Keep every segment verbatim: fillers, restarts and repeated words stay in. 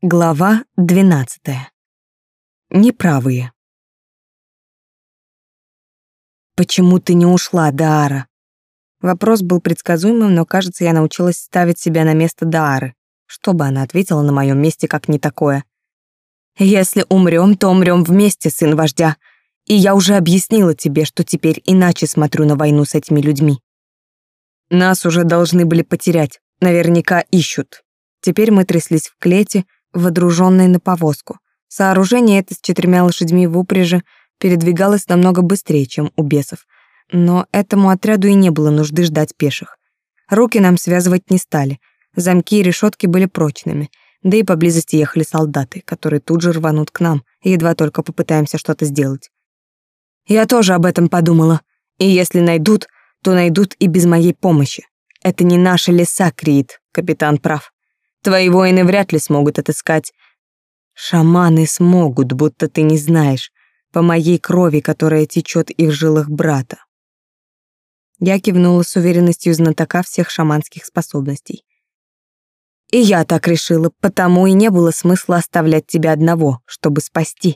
Глава двенадцатая. Неправые. «Почему ты не ушла, Даара?» Вопрос был предсказуемым, но, кажется, я научилась ставить себя на место Даары. Что бы она ответила на моем месте, как не такое? «Если умрем, то умрем вместе, сын вождя. И я уже объяснила тебе, что теперь иначе смотрю на войну с этими людьми. Нас уже должны были потерять, наверняка ищут». Теперь мы тряслись в клете, водружённой на повозку. Сооружение это с четырьмя лошадьми в упряжи передвигалось намного быстрее, чем у бесов. Но этому отряду и не было нужды ждать пеших. Руки нам связывать не стали. Замки и решетки были прочными. Да и поблизости ехали солдаты, которые тут же рванут к нам, едва только попытаемся что-то сделать. Я тоже об этом подумала. И если найдут, то найдут и без моей помощи. Это не наши леса, Криит, капитан прав. Твои воины вряд ли смогут отыскать. Шаманы смогут, будто ты не знаешь, по моей крови, которая течет и в жилах брата. Я кивнула с уверенностью знатока всех шаманских способностей. И я так решила, потому и не было смысла оставлять тебя одного, чтобы спасти.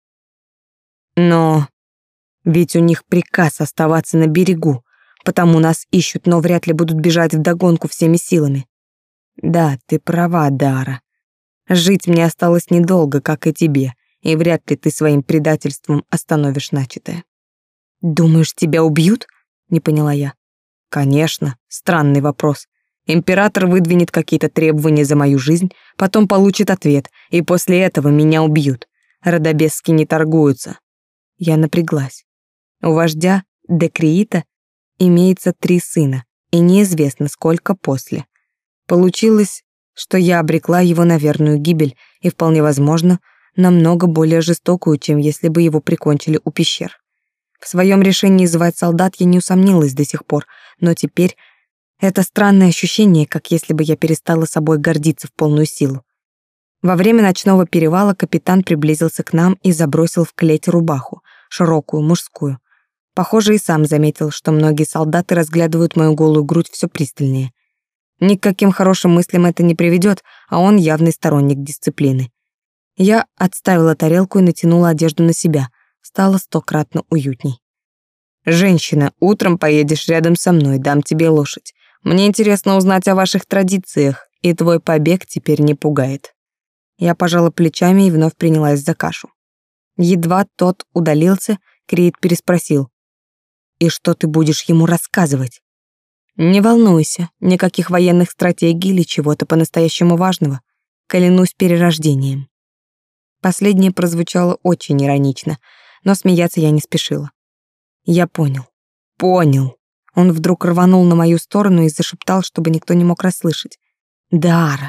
Но ведь у них приказ оставаться на берегу, потому нас ищут, но вряд ли будут бежать вдогонку всеми силами. Да, ты права, Даара. Жить мне осталось недолго, как и тебе, и вряд ли ты своим предательством остановишь начатое. Думаешь, тебя убьют? Не поняла я. Конечно, странный вопрос. Император выдвинет какие-то требования за мою жизнь, потом получит ответ, и после этого меня убьют. Родобески не торгуются. Я напряглась. У вождя Декриита имеется три сына, и неизвестно, сколько после. Получилось, что я обрекла его на верную гибель и, вполне возможно, намного более жестокую, чем если бы его прикончили у пещер. В своем решении звать солдат я не усомнилась до сих пор, но теперь это странное ощущение, как если бы я перестала собой гордиться в полную силу. Во время ночного перевала капитан приблизился к нам и забросил в клеть рубаху, широкую, мужскую. Похоже, и сам заметил, что многие солдаты разглядывают мою голую грудь все пристальнее. Ни к каким хорошим мыслям это не приведет, а он явный сторонник дисциплины. Я отставила тарелку и натянула одежду на себя. Стало стократно уютней. «Женщина, утром поедешь рядом со мной, дам тебе лошадь. Мне интересно узнать о ваших традициях, и твой побег теперь не пугает». Я пожала плечами и вновь принялась за кашу. Едва тот удалился, Криит переспросил. «И что ты будешь ему рассказывать?» «Не волнуйся, никаких военных стратегий или чего-то по-настоящему важного. Клянусь перерождением». Последнее прозвучало очень иронично, но смеяться я не спешила. Я понял. Понял. Он вдруг рванул на мою сторону и зашептал, чтобы никто не мог расслышать. «Даара,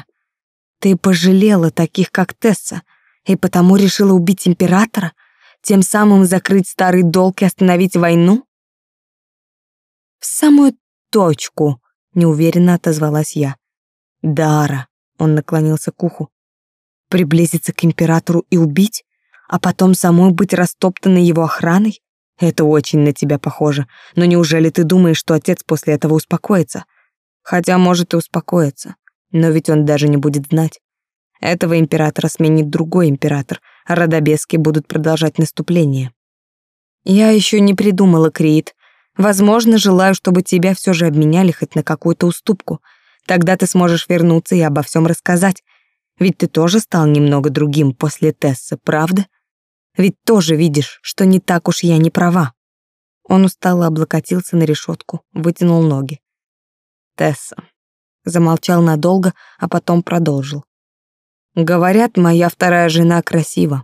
ты пожалела таких, как Тесса, и потому решила убить императора, тем самым закрыть старый долг и остановить войну?» «В самую точку», — неуверенно отозвалась я. «Даара», — он наклонился к уху, — «приблизиться к императору и убить, а потом самой быть растоптанной его охраной? Это очень на тебя похоже, но неужели ты думаешь, что отец после этого успокоится? Хотя, может, и успокоится, но ведь он даже не будет знать. Этого императора сменит другой император, а родобески будут продолжать наступление. Я еще не придумала, Криит. Возможно, желаю, чтобы тебя все же обменяли хоть на какую-то уступку. Тогда ты сможешь вернуться и обо всем рассказать. Ведь ты тоже стал немного другим после Тессы, правда? Ведь тоже видишь, что не так уж я не права». Он устало облокотился на решетку, вытянул ноги. «Тесса». Замолчал надолго, а потом продолжил. «Говорят, моя вторая жена красива».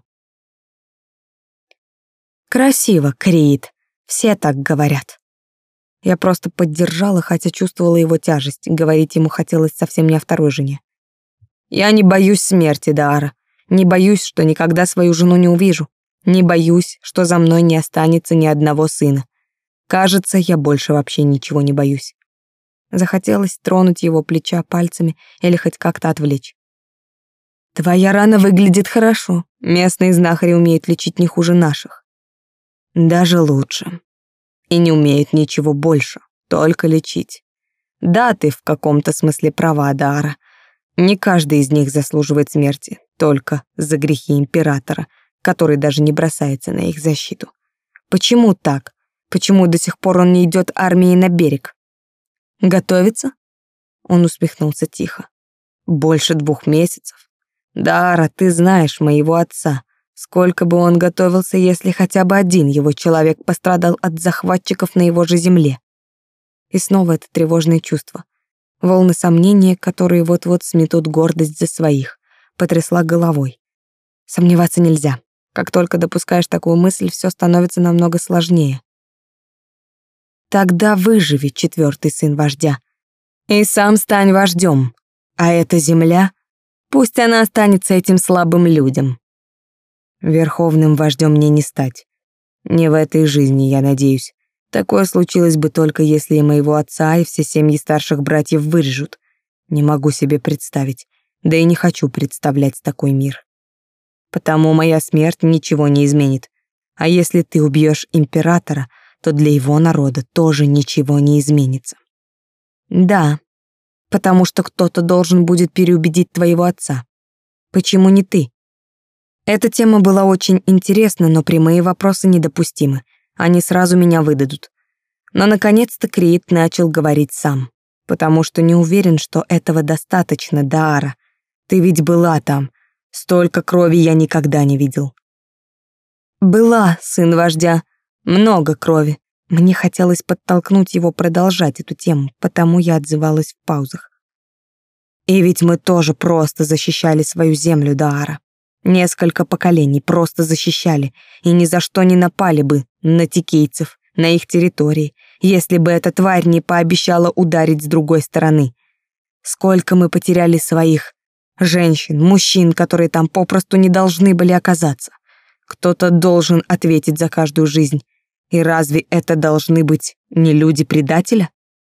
«Красиво, Криит. Все так говорят». Я просто поддержала, хотя чувствовала его тяжесть. Говорить ему хотелось совсем не о второй жене. «Я не боюсь смерти, Даара. Не боюсь, что никогда свою жену не увижу. Не боюсь, что за мной не останется ни одного сына. Кажется, я больше вообще ничего не боюсь». Захотелось тронуть его плеча пальцами или хоть как-то отвлечь. «Твоя рана выглядит хорошо. Местные знахари умеют лечить не хуже наших. Даже лучше. И не умеют ничего больше, только лечить. Да, ты в каком-то смысле права, Даара. Не каждый из них заслуживает смерти, только за грехи императора, который даже не бросается на их защиту. Почему так? Почему до сих пор он не идет армией на берег? Готовится? Он усмехнулся тихо. Больше двух месяцев. Дара, ты знаешь моего отца. Сколько бы он готовился, если хотя бы один его человек пострадал от захватчиков на его же земле? И снова это тревожное чувство. Волны сомнения, которые вот-вот сметут гордость за своих. Потрясла головой. Сомневаться нельзя. Как только допускаешь такую мысль, все становится намного сложнее. Тогда выживи, четвертый сын вождя. И сам стань вождем. А эта земля, пусть она останется этим слабым людям. Верховным вождем мне не стать. Не в этой жизни, я надеюсь. Такое случилось бы только если и моего отца, и все семьи старших братьев вырежут. Не могу себе представить, да и не хочу представлять такой мир. Потому моя смерть ничего не изменит. А если ты убьешь императора, то для его народа тоже ничего не изменится. Да, потому что кто-то должен будет переубедить твоего отца. Почему не ты? Эта тема была очень интересна, но прямые вопросы недопустимы. Они сразу меня выдадут. Но наконец-то Криит начал говорить сам. Потому что не уверен, что этого достаточно, Даара. Ты ведь была там. Столько крови я никогда не видел. Была, сын вождя. Много крови. Мне хотелось подтолкнуть его продолжать эту тему, потому я отзывалась в паузах. И ведь мы тоже просто защищали свою землю, Даара. Несколько поколений просто защищали и ни за что не напали бы на тикийцев, на их территории, если бы эта тварь не пообещала ударить с другой стороны. Сколько мы потеряли своих женщин, мужчин, которые там попросту не должны были оказаться. Кто-то должен ответить за каждую жизнь. И разве это должны быть не люди-предателя?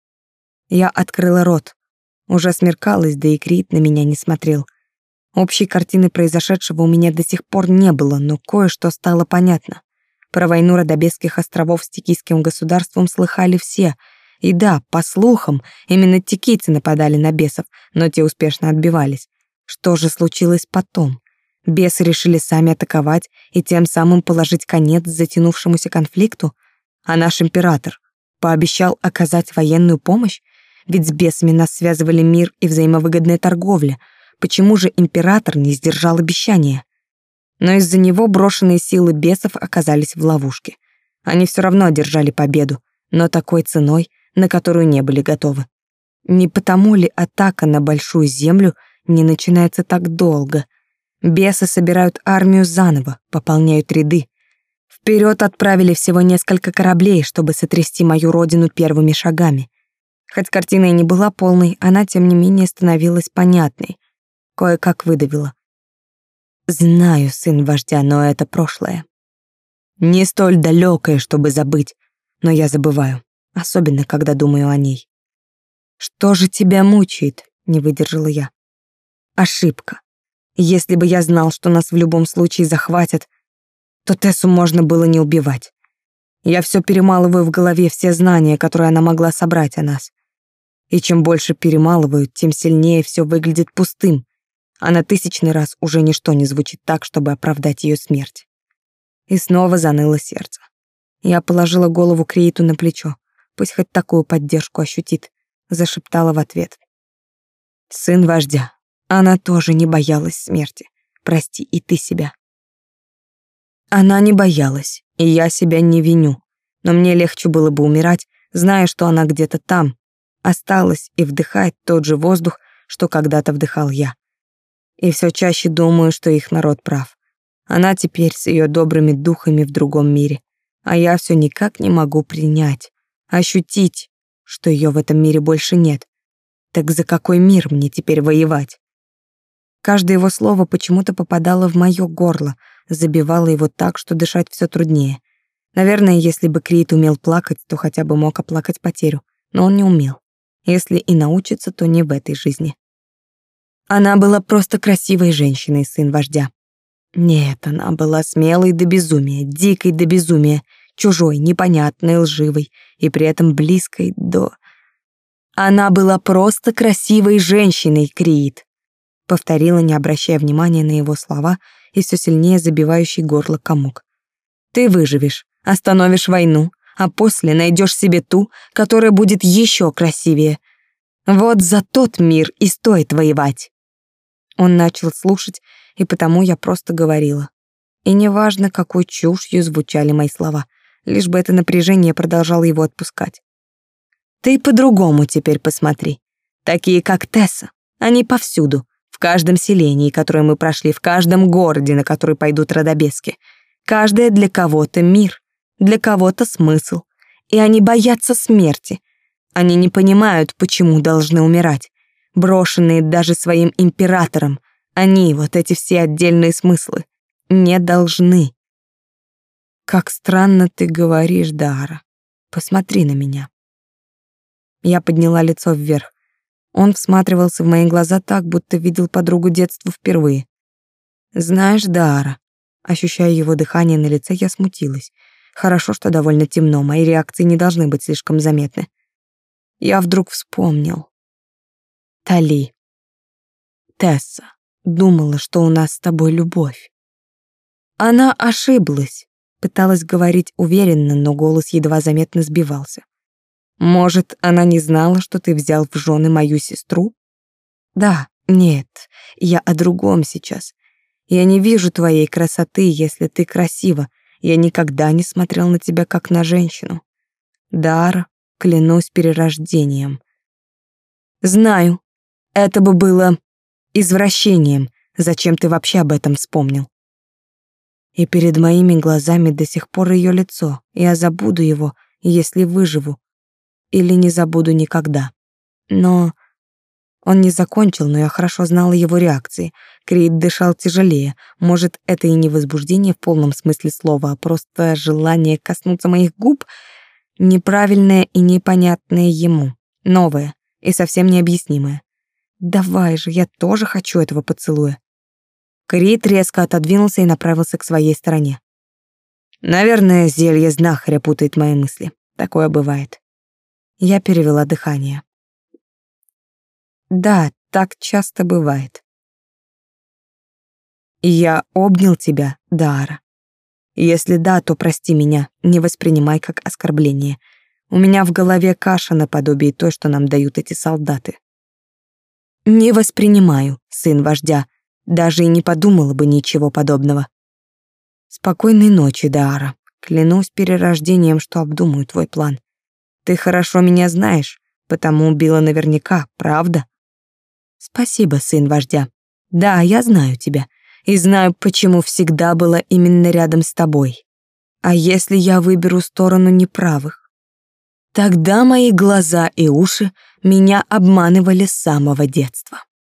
Я открыла рот. Уже смеркалось, да и Крит на меня не смотрел. Общей картины произошедшего у меня до сих пор не было, но кое-что стало понятно. Про войну Родобесских островов с тикийским государством слыхали все. И да, по слухам, именно тикийцы нападали на бесов, но те успешно отбивались. Что же случилось потом? Бесы решили сами атаковать и тем самым положить конец затянувшемуся конфликту? А наш император пообещал оказать военную помощь? Ведь с бесами нас связывали мир и взаимовыгодная торговля. Почему же император не сдержал обещания? Но из-за него брошенные силы бесов оказались в ловушке. Они все равно одержали победу, но такой ценой, на которую не были готовы. Не потому ли атака на большую землю не начинается так долго? Бесы собирают армию заново, пополняют ряды. Вперед отправили всего несколько кораблей, чтобы сотрясти мою родину первыми шагами. Хоть картина и не была полной, она, тем не менее, становилась понятной. Кое-как выдавила. Знаю, сын вождя, но это прошлое. Не столь далекое, чтобы забыть, но я забываю, особенно когда думаю о ней. Что же тебя мучает? Не выдержала я. Ошибка. Если бы я знал, что нас в любом случае захватят, то Тессу можно было не убивать. Я все перемалываю в голове, все знания, которые она могла собрать о нас. И чем больше перемалываю, тем сильнее все выглядит пустым, а на тысячный раз уже ничто не звучит так, чтобы оправдать ее смерть. И снова заныло сердце. Я положила голову Крииту на плечо, пусть хоть такую поддержку ощутит, зашептала в ответ. Сын вождя, она тоже не боялась смерти. Прости и ты себя. Она не боялась, и я себя не виню. Но мне легче было бы умирать, зная, что она где-то там, осталась и вдыхает тот же воздух, что когда-то вдыхал я. И все чаще думаю, что их народ прав. Она теперь с ее добрыми духами в другом мире, а я все никак не могу принять, ощутить, что ее в этом мире больше нет. Так за какой мир мне теперь воевать? Каждое его слово почему-то попадало в мое горло, забивало его так, что дышать все труднее. Наверное, если бы Криит умел плакать, то хотя бы мог оплакать потерю, но он не умел. Если и научится, то не в этой жизни. Она была просто красивой женщиной, сын вождя. Нет, она была смелой до безумия, дикой до безумия, чужой, непонятной, лживой и при этом близкой до... Она была просто красивой женщиной, Криит. повторила, не обращая внимания на его слова и все сильнее забивающий горло комок. Ты выживешь, остановишь войну, а после найдешь себе ту, которая будет еще красивее. Вот за тот мир и стоит воевать. Он начал слушать, и потому я просто говорила. И неважно, какой чушью звучали мои слова, лишь бы это напряжение продолжало его отпускать. Ты по-другому теперь посмотри. Такие, как Тесса, они повсюду, в каждом селении, которое мы прошли, в каждом городе, на который пойдут родобески. Каждая для кого-то мир, для кого-то смысл. И они боятся смерти. Они не понимают, почему должны умирать. Брошенные даже своим императором, они, вот эти все отдельные смыслы, не должны. Как странно ты говоришь, Даара. Посмотри на меня. Я подняла лицо вверх. Он всматривался в мои глаза так, будто видел подругу детства впервые. Знаешь, Даара, ощущая его дыхание на лице, я смутилась. Хорошо, что довольно темно, мои реакции не должны быть слишком заметны. Я вдруг вспомнил. Тали. Тесса думала, что у нас с тобой любовь. Она ошиблась, пыталась говорить уверенно, но голос едва заметно сбивался. Может, она не знала, что ты взял в жены мою сестру? Да, нет, я о другом сейчас. Я не вижу твоей красоты, если ты красива. Я никогда не смотрел на тебя как на женщину. Дар, клянусь перерождением. Знаю, это бы было извращением. Зачем ты вообще об этом вспомнил? И перед моими глазами до сих пор ее лицо. Я забуду его, если выживу. Или не забуду никогда. Но он не закончил, но я хорошо знала его реакции. Крид дышал тяжелее. Может, это и не возбуждение в полном смысле слова, а просто желание коснуться моих губ, неправильное и непонятное ему, новое и совсем необъяснимое. Давай же, я тоже хочу этого поцелуя. Крид резко отодвинулся и направился к своей стороне. Наверное, зелье знахаря путает мои мысли. Такое бывает. Я перевела дыхание. Да, так часто бывает. Я обнял тебя, Даара. Если да, то прости меня, не воспринимай как оскорбление. У меня в голове каша наподобие той, что нам дают эти солдаты. Не воспринимаю, сын вождя, даже и не подумала бы ничего подобного. Спокойной ночи, Даара. Клянусь перерождением, что обдумаю твой план. Ты хорошо меня знаешь, потому убила наверняка, правда? Спасибо, сын вождя. Да, я знаю тебя. И знаю, почему всегда была именно рядом с тобой. А если я выберу сторону неправых? Тогда мои глаза и уши меня обманывали с самого детства.